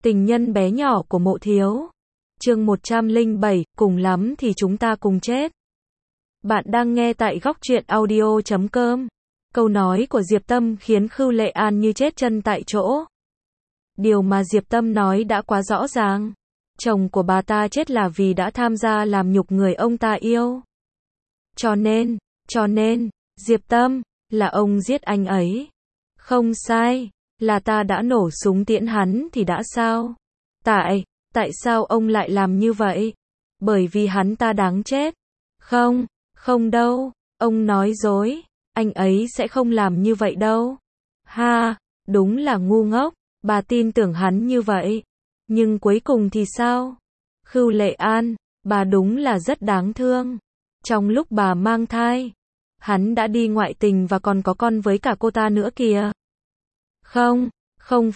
Tình nhân bé nhỏ của Mộ Thiếu. Chương 107, cùng lắm thì chúng ta cùng chết. Bạn đang nghe tại góc truyện audio.com. Câu nói của Diệp Tâm khiến Khưu Lệ An như chết chân tại chỗ. Điều mà Diệp Tâm nói đã quá rõ ràng. Chồng của bà ta chết là vì đã tham gia làm nhục người ông ta yêu. Cho nên, Diệp Tâm, là ông giết anh ấy. Không sai, là ta đã nổ súng tiễn hắn thì đã sao? Tại sao ông lại làm như vậy? Bởi vì hắn ta đáng chết. Không đâu, ông nói dối, anh ấy sẽ không làm như vậy đâu. Ha, đúng là ngu ngốc, bà tin tưởng hắn như vậy. Nhưng cuối cùng thì sao? Khưu Lệ An, bà đúng là rất đáng thương. Trong lúc bà mang thai, hắn đã đi ngoại tình và còn có con với cả cô ta nữa kìa. Không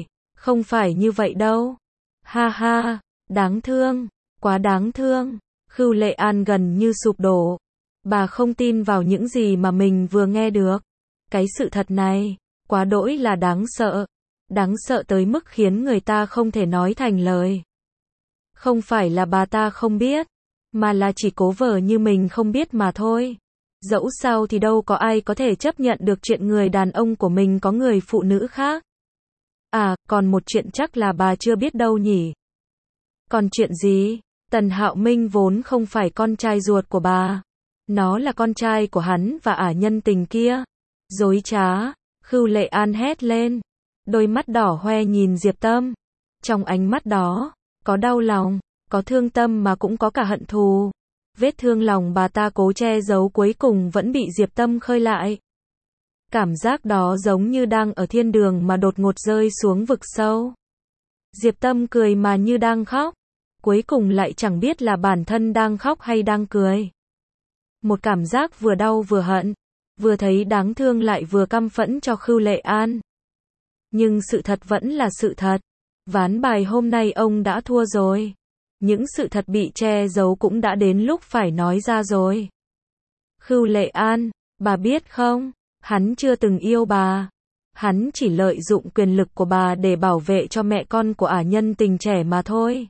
phải như vậy đâu. Ha ha, đáng thương, quá đáng thương. Khưu Lệ An gần như sụp đổ. Bà không tin vào những gì mà mình vừa nghe được. Cái sự thật này, quá đỗi là đáng sợ. Đáng sợ tới mức khiến người ta không thể nói thành lời. Không phải là bà ta không biết, mà là chỉ cố vờ như mình không biết mà thôi. Dẫu sao thì đâu có ai có thể chấp nhận được chuyện người đàn ông của mình có người phụ nữ khác. À, còn một chuyện chắc là bà chưa biết đâu nhỉ. Còn chuyện gì? Tần Hạo Minh vốn không phải con trai ruột của bà. Nó là con trai của hắn và ả nhân tình kia. Dối trá, Khưu Lệ An hét lên. Đôi mắt đỏ hoe nhìn Diệp Tâm. Trong ánh mắt đó, có đau lòng, có thương tâm mà cũng có cả hận thù. Vết thương lòng bà ta cố che giấu cuối cùng vẫn bị Diệp Tâm khơi lại. Cảm giác đó giống như đang ở thiên đường mà đột ngột rơi xuống vực sâu. Diệp Tâm cười mà như đang khóc. Cuối cùng lại chẳng biết là bản thân đang khóc hay đang cười. Một cảm giác vừa đau vừa hận, vừa thấy đáng thương lại vừa căm phẫn cho Khưu Lệ An. Nhưng sự thật vẫn là sự thật. Ván bài hôm nay ông đã thua rồi. Những sự thật bị che giấu cũng đã đến lúc phải nói ra rồi. Khưu Lệ An, bà biết không, hắn chưa từng yêu bà. Hắn chỉ lợi dụng quyền lực của bà để bảo vệ cho mẹ con của ả nhân tình trẻ mà thôi.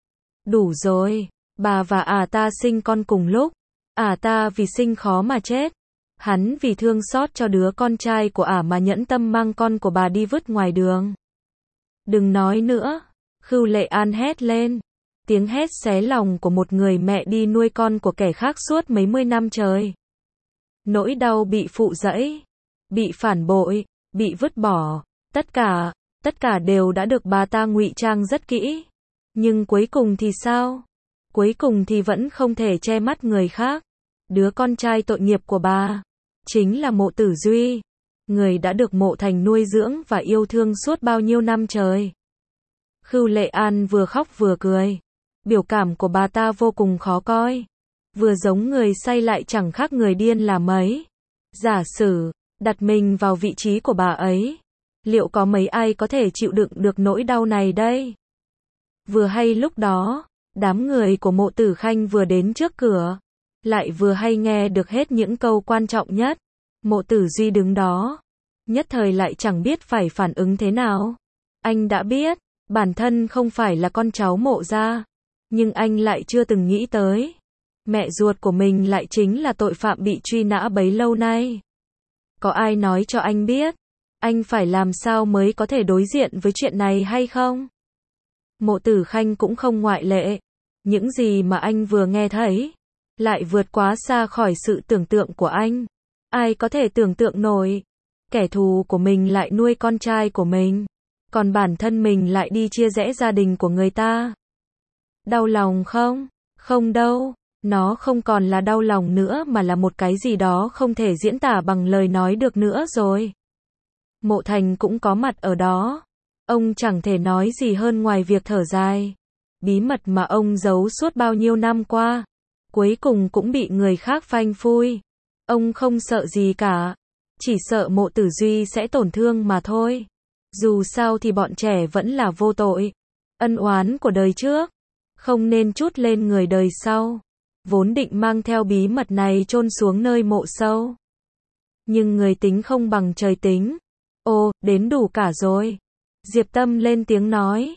Đủ rồi, bà và ả ta sinh con cùng lúc. Ả ta vì sinh khó mà chết. Hắn vì thương xót cho đứa con trai của ả mà nhẫn tâm mang con của bà đi vứt ngoài đường. Đừng nói nữa, Khưu Lệ An hét lên. Tiếng hét xé lòng của một người mẹ đi nuôi con của kẻ khác suốt mấy mươi năm trời. Nỗi đau bị phụ rẫy, bị phản bội, bị vứt bỏ, tất cả đều đã được bà ta ngụy trang rất kỹ. Nhưng cuối cùng thì sao? Cuối cùng thì vẫn không thể che mắt người khác. Đứa con trai tội nghiệp của bà, chính là Mộ Tử Duy, người đã được Mộ Thành nuôi dưỡng và yêu thương suốt bao nhiêu năm trời. Khưu Lệ An vừa khóc vừa cười. Biểu cảm của bà ta vô cùng khó coi. Vừa giống người say lại chẳng khác người điên là mấy. Giả sử, đặt mình vào vị trí của bà ấy. Liệu có mấy ai có thể chịu đựng được nỗi đau này đây? Vừa hay lúc đó, đám người của Mộ Tử Khanh vừa đến trước cửa. Lại vừa hay nghe được hết những câu quan trọng nhất. Mộ Tử Duy đứng đó. Nhất thời lại chẳng biết phải phản ứng thế nào. Anh đã biết, bản thân không phải là con cháu Mộ gia. Nhưng anh lại chưa từng nghĩ tới. Mẹ ruột của mình lại chính là tội phạm bị truy nã bấy lâu nay. Có ai nói cho anh biết, anh phải làm sao mới có thể đối diện với chuyện này hay không? Mộ Tử Khanh cũng không ngoại lệ. Những gì mà anh vừa nghe thấy, lại vượt quá xa khỏi sự tưởng tượng của anh. Ai có thể tưởng tượng nổi, kẻ thù của mình lại nuôi con trai của mình, còn bản thân mình lại đi chia rẽ gia đình của người ta. Đau lòng không? Không đâu, nó không còn là đau lòng nữa mà là một cái gì đó không thể diễn tả bằng lời nói được nữa rồi. Mộ Thành cũng có mặt ở đó. Ông chẳng thể nói gì hơn ngoài việc thở dài. Bí mật mà ông giấu suốt bao nhiêu năm qua, cuối cùng cũng bị người khác phanh phui. Ông không sợ gì cả, chỉ sợ Mộ Tử Duy sẽ tổn thương mà thôi. Dù sao thì bọn trẻ vẫn là vô tội. Ân oán của đời trước không nên trút lên người đời sau. Vốn định mang theo bí mật này chôn xuống nơi mộ sâu. Nhưng người tính không bằng trời tính. Ô, đến đủ cả rồi. Diệp Tâm lên tiếng nói.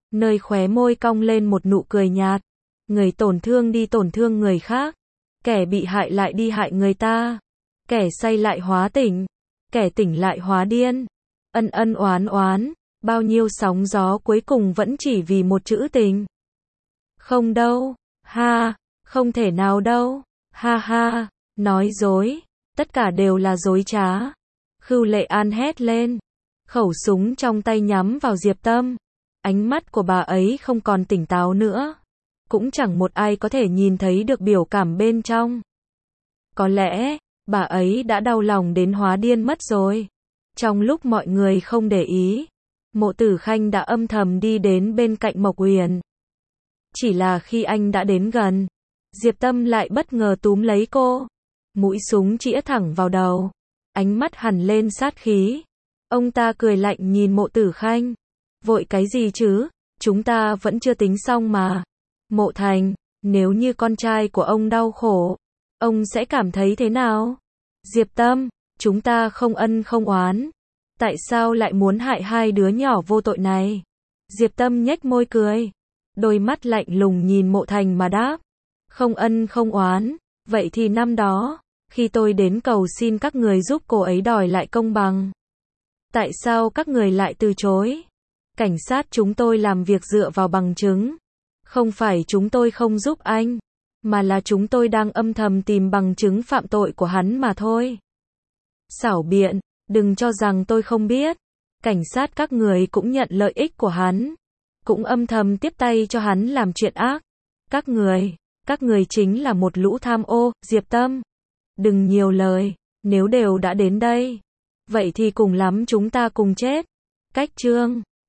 nơi khóe môi cong lên một nụ cười nhạt. Người tổn thương đi tổn thương người khác, kẻ bị hại lại đi hại người ta, kẻ say lại hóa tỉnh, kẻ tỉnh lại hóa điên. Ân ân oán oán, bao nhiêu sóng gió cuối cùng vẫn chỉ vì một chữ tình. Không đâu, ha, không thể nào đâu, ha ha, nói dối, tất cả đều là dối trá. Khưu Lệ An hét lên, khẩu súng trong tay nhắm vào Diệp Tâm. Ánh mắt của bà ấy không còn tỉnh táo nữa, cũng chẳng một ai có thể nhìn thấy được biểu cảm bên trong. Có lẽ, bà ấy đã đau lòng đến hóa điên mất rồi. Trong lúc mọi người không để ý, Mộ Tử Khanh đã âm thầm đi đến bên cạnh Mộc Uyển. Chỉ là khi anh đã đến gần, Diệp Tâm lại bất ngờ túm lấy cô. Mũi súng chĩa thẳng vào đầu, ánh mắt hằn lên sát khí. Ông ta cười lạnh nhìn Mộ Tử Khanh. Vội cái gì chứ, chúng ta vẫn chưa tính xong mà. Mộ Thành, nếu như con trai của ông đau khổ, ông sẽ cảm thấy thế nào? Diệp Tâm, chúng ta không ân không oán. Tại sao lại muốn hại hai đứa nhỏ vô tội này? Diệp Tâm nhếch môi cười, đôi mắt lạnh lùng nhìn Mộ Thành mà đáp. Không ân không oán, vậy thì năm đó, khi tôi đến cầu xin các người giúp cô ấy đòi lại công bằng, tại sao các người lại từ chối? Cảnh sát chúng tôi làm việc dựa vào bằng chứng. Không phải chúng tôi không giúp anh, mà là chúng tôi đang âm thầm tìm bằng chứng phạm tội của hắn mà thôi. Xảo biện, đừng cho rằng tôi không biết. Cảnh sát các người cũng nhận lợi ích của hắn, cũng âm thầm tiếp tay cho hắn làm chuyện ác. Các người chính là một lũ tham ô. Diệp Tâm, đừng nhiều lời, nếu đều đã đến đây, vậy thì cùng lắm chúng ta cùng chết. Cách chương